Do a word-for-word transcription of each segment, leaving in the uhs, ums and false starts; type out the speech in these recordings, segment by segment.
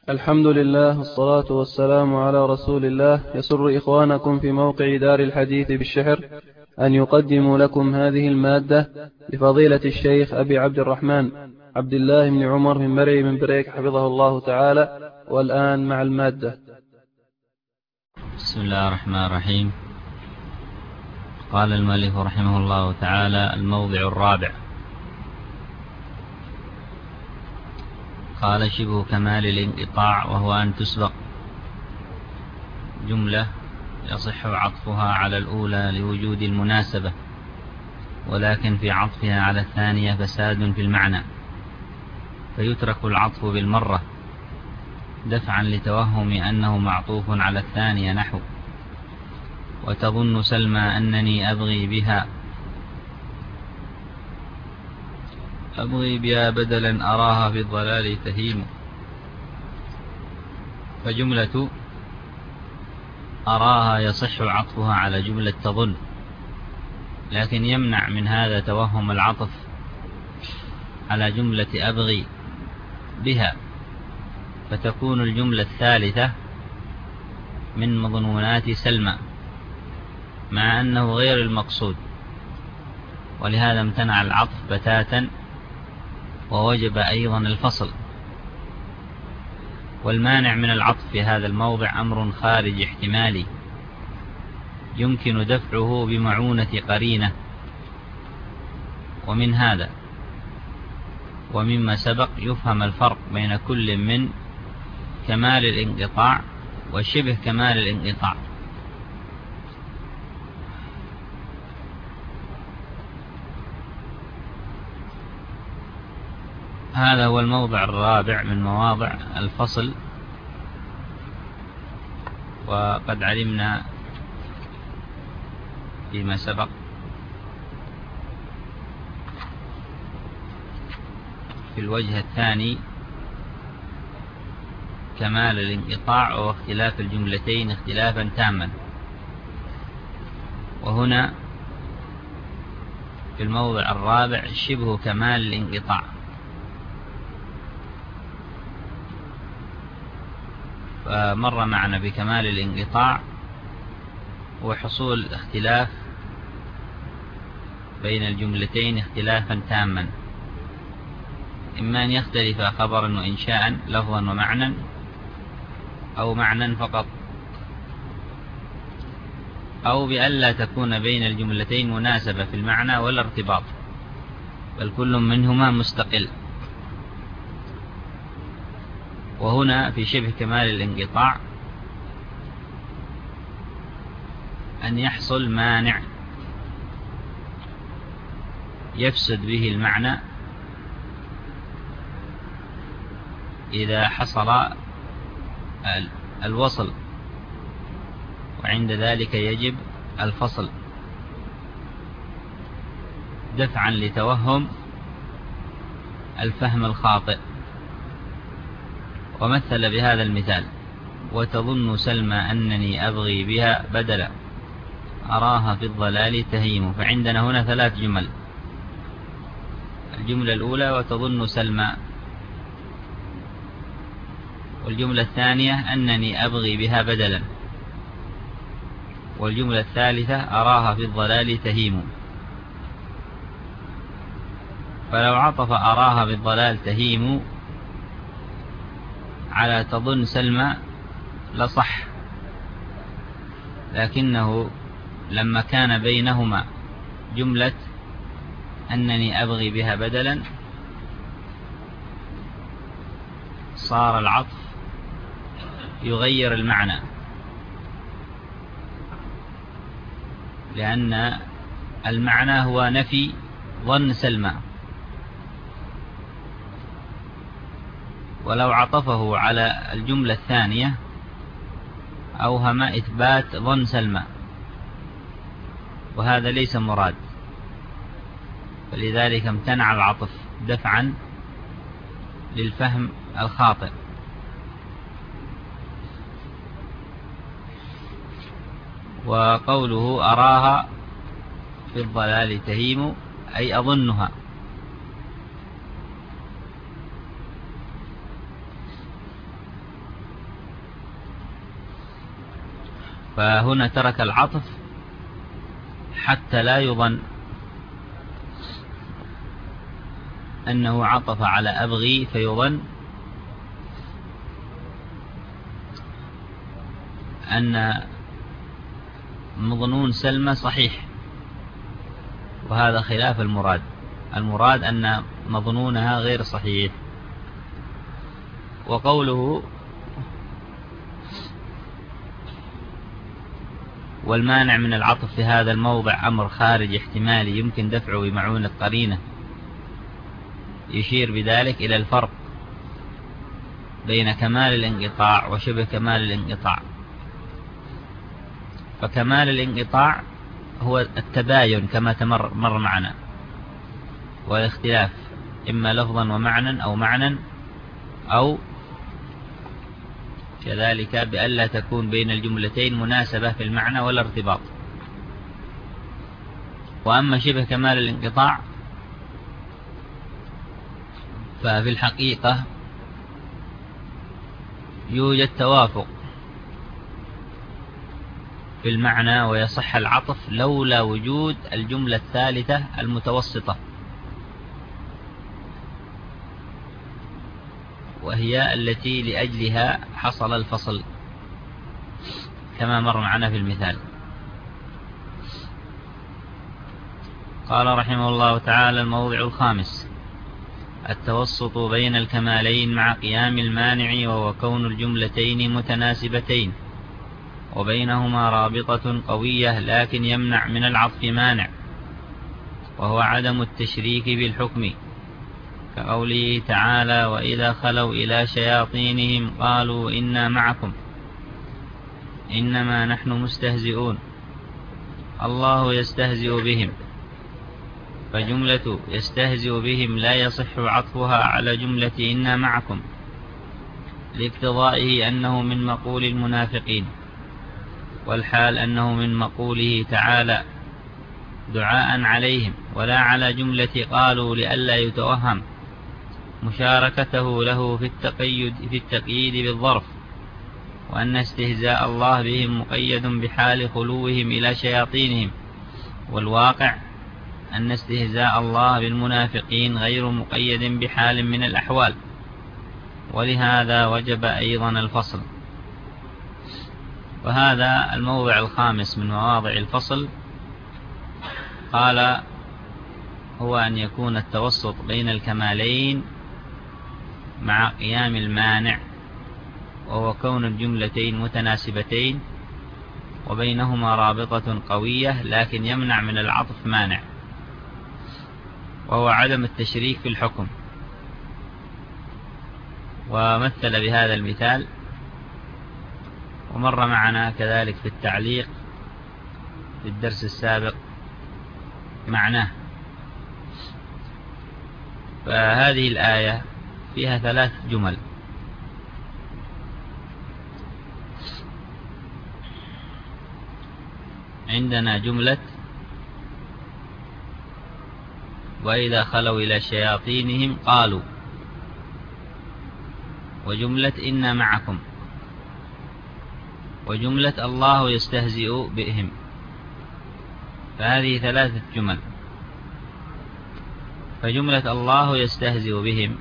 الحمد لله والصلاة والسلام على رسول الله. يسر إخوانكم في موقع دار الحديث بالشحر أن يقدموا لكم هذه المادة لفضيلة الشيخ أبي عبد الرحمن عبد الله بن عمر من مرعي من بريك حفظه الله تعالى. والآن مع المادة. بسم الله الرحمن الرحيم. قال المؤلف رحمه الله تعالى: الموضع الرابع. قال: شبه كمال الانقطاع، وهو أن تسبق جملة يصح عطفها على الأولى لوجود المناسبة، ولكن في عطفها على الثانية فساد في المعنى، فيترك العطف بالمرة دفعا لتوهم أنه معطوف على الثانية، نحو: وتظن سلمى أنني أبغي بها أبغي بها بدلا أراها في الضلال تهيم. فجملة أراها يصح عطفها على جملة تظن، لكن يمنع من هذا توهم العطف على جملة أبغي بها، فتكون الجملة الثالثة من مضمونات سلمى، مع أنه غير المقصود، ولهذا امتنع العطف بتاتا، ووجب أيضا الفصل. والمانع من العطف في هذا الموضع أمر خارج احتمالي يمكن دفعه بمعونة قرينة، ومن هذا ومما سبق يفهم الفرق بين كل من كمال الانقطاع وشبه كمال الانقطاع. هذا هو الموضع الرابع من مواضع الفصل. وقد علمنا فيما سبق في الوجه الثاني كمال الانقطاع واختلاف الجملتين اختلافا تاما، وهنا في الموضع الرابع شبه كمال الانقطاع. فمر معنا بكمال الانقطاع وحصول اختلاف بين الجملتين اختلافا تاما، إما أن يختلف خبرا وإنشاء لفظا ومعنى، أو معنى فقط، أو بألا تكون بين الجملتين مناسبة في المعنى ولا ارتباط، بل كل منهما مستقل. وهنا في شبه كمال الانقطاع أن يحصل مانع يفسد به المعنى إذا حصل الوصل، وعند ذلك يجب الفصل دفعا لتوهم الفهم الخاطئ. ومثل بهذا المثال: وتظن سلمى أنني أبغي بها بدلا أراها في الضلال تهيم. فعندنا هنا ثلاث جمل: الجملة الأولى وتظن سلمى، والجملة الثانية أنني أبغي بها بدلا، والجملة الثالثة أراها في الضلال تهيم. فلو عطف أراها في الضلال تهيم على تظن سلمى لصح، لكنه لما كان بينهما جملة أنني أبغي بها بدلا صار العطف يغير المعنى، لأن المعنى هو نفي ظن سلمى، ولو عطفه على الجملة الثانية أوهم إثبات ظن سلمى، وهذا ليس مراد، فلذلك امتنع العطف دفعا للفهم الخاطئ. وقوله أراها في الضلال تهيم أي أظنها، فهنا ترك العطف حتى لا يظن أنه عطف على أبغي، فيظن أن مظنون سلمى صحيح، وهذا خلاف المراد. المراد أن مظنونها غير صحيح. وقوله والمانع من العطف في هذا الموضع أمر خارج احتمالي يمكن دفعه بمعونة قرينة، يشير بذلك إلى الفرق بين كمال الانقطاع وشبه كمال الانقطاع. فكمال الانقطاع هو التباين كما تمر مر معنا، والاختلاف إما لفظا ومعنى أو معنى، أو كذلك بألا تكون بين الجملتين مناسبة في المعنى ولا ارتباط. وأما شبه كمال الانقطاع ففي الحقيقة يوجد توافق في المعنى ويصح العطف لولا وجود الجملة الثالثة المتوسطة، وهي التي لأجلها حصل الفصل كما مر معنا في المثال. قال رحمه الله تعالى: الموضع الخامس: التوسط بين الكمالين مع قيام المانع، وهو كون الجملتين متناسبتين وبينهما رابطة قوية لكن يمنع من العطف مانع، وهو عدم التشريك بالحكم، كقوله تعالى: وإذا خلوا إلى شياطينهم قالوا إنا معكم إنما نحن مستهزئون الله يستهزئ بهم. فجملة يستهزئ بهم لا يصح عطفها على جملة إنا معكم لاقتضائه أنه من مقول المنافقين، والحال أنه من مقوله تعالى دعاء عليهم، ولا على جملة قالوا لئلا يتوهم مشاركته له في التقيد في التقييد بالظرف، وأن استهزاء الله بهم مقيد بحال خلوهم إلى شياطينهم، والواقع أن استهزاء الله بالمنافقين غير مقيد بحال من الأحوال، ولهذا وجب أيضا الفصل. وهذا الموضع الخامس من مواضع الفصل. قال: هو أن يكون التوسط بين الكمالين مع قيام المانع، وهو كون الجملتين متناسبتين وبينهما رابطة قوية لكن يمنع من العطف مانع، وهو عدم التشريك في الحكم. ومثل بهذا المثال، ومر معنا كذلك في التعليق في الدرس السابق معناه. فهذه الآية فيها ثلاث جمل: عندنا جملة وإذا خلوا إلى شياطينهم قالوا، وجملة إنا معكم، وجملة الله يستهزئ بهم. فهذه ثلاثة جمل. فجملة الله يستهزئ بهم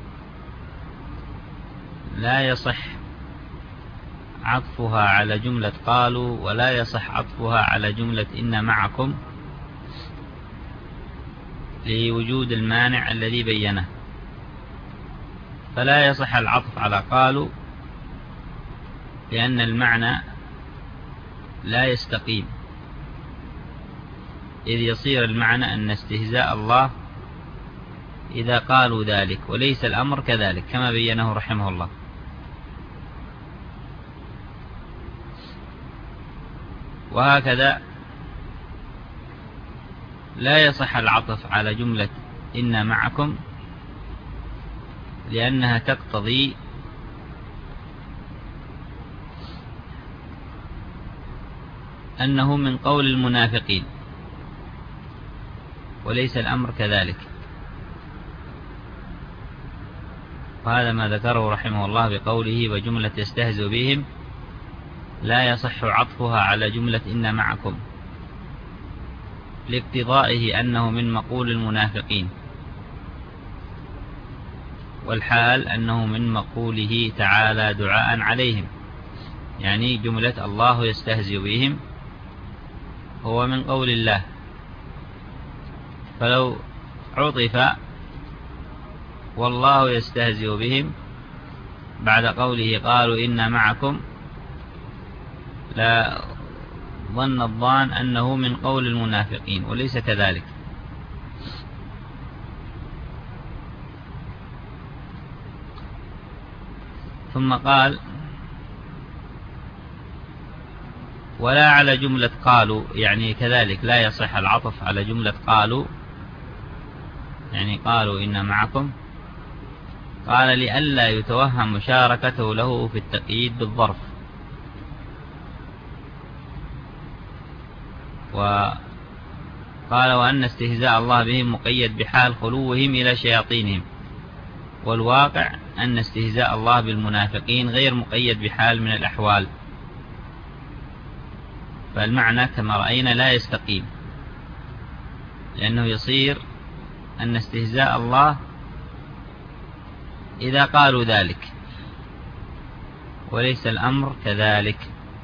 لا يصح عطفها على جملة قالوا، ولا يصح عطفها على جملة إن معكم لوجود المانع الذي بينه. فلا يصح العطف على قالوا لأن المعنى لا يستقيم، إذ يصير المعنى أن استهزاء الله إذا قالوا ذلك، وليس الأمر كذلك كما بينه رحمه الله. وهكذا لا يصح العطف على جملة إن معكم لأنها تقتضي أنه من قول المنافقين، وليس الأمر كذلك. وهذا ما ذكره رحمه الله بقوله وجملة يستهزئ بهم لا يصح عطفها على جملة إن معكم لاقتضائه أنه من مقول المنافقين، والحال أنه من مقوله تعالى دعاء عليهم، يعني جملة الله يستهزئ بهم هو من قول الله. فلو عطف والله يستهزئ بهم بعد قوله قالوا إنا معكم لا ظن الظان أنه من قول المنافقين، وليس كذلك. ثم قال ولا على جملة قالوا، يعني كذلك لا يصح العطف على جملة قالوا، يعني قالوا إنا معكم. قال لئلا يتوهم مشاركته له في التقييد بالظرف، وقال وأن استهزاء الله بهم مقيد بحال خلوهم إلى شياطينهم، والواقع أن استهزاء الله بالمنافقين غير مقيد بحال من الأحوال، فالمعنى كما رأينا لا يستقيم، لأنه يصير أن استهزاء الله إذا قالوا ذلك، وليس الأمر كذلك،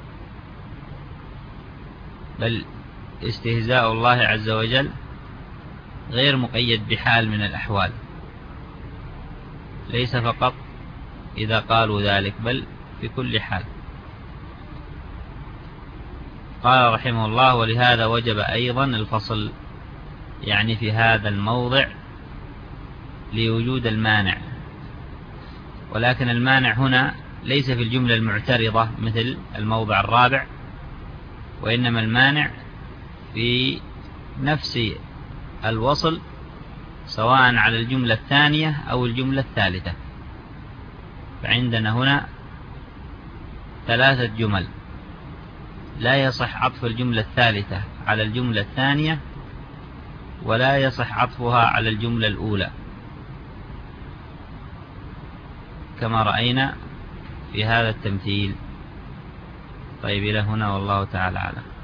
بل استهزاء الله عز وجل غير مقيد بحال من الأحوال، ليس فقط إذا قالوا ذلك بل في كل حال. قال رحمه الله ولهذا وجب أيضا الفصل، يعني في هذا الموضع لوجود المانع، ولكن المانع هنا ليس في الجملة المعترضة مثل الموضع الرابع، وإنما المانع في نفس الوصل سواء على الجملة الثانية أو الجملة الثالثة. فعندنا هنا ثلاثة جمل، لا يصح عطف الجملة الثالثة على الجملة الثانية، ولا يصح عطفها على الجملة الأولى كما رأينا في هذا التمثيل. طيب إلى هنا والله تعالى أعلم.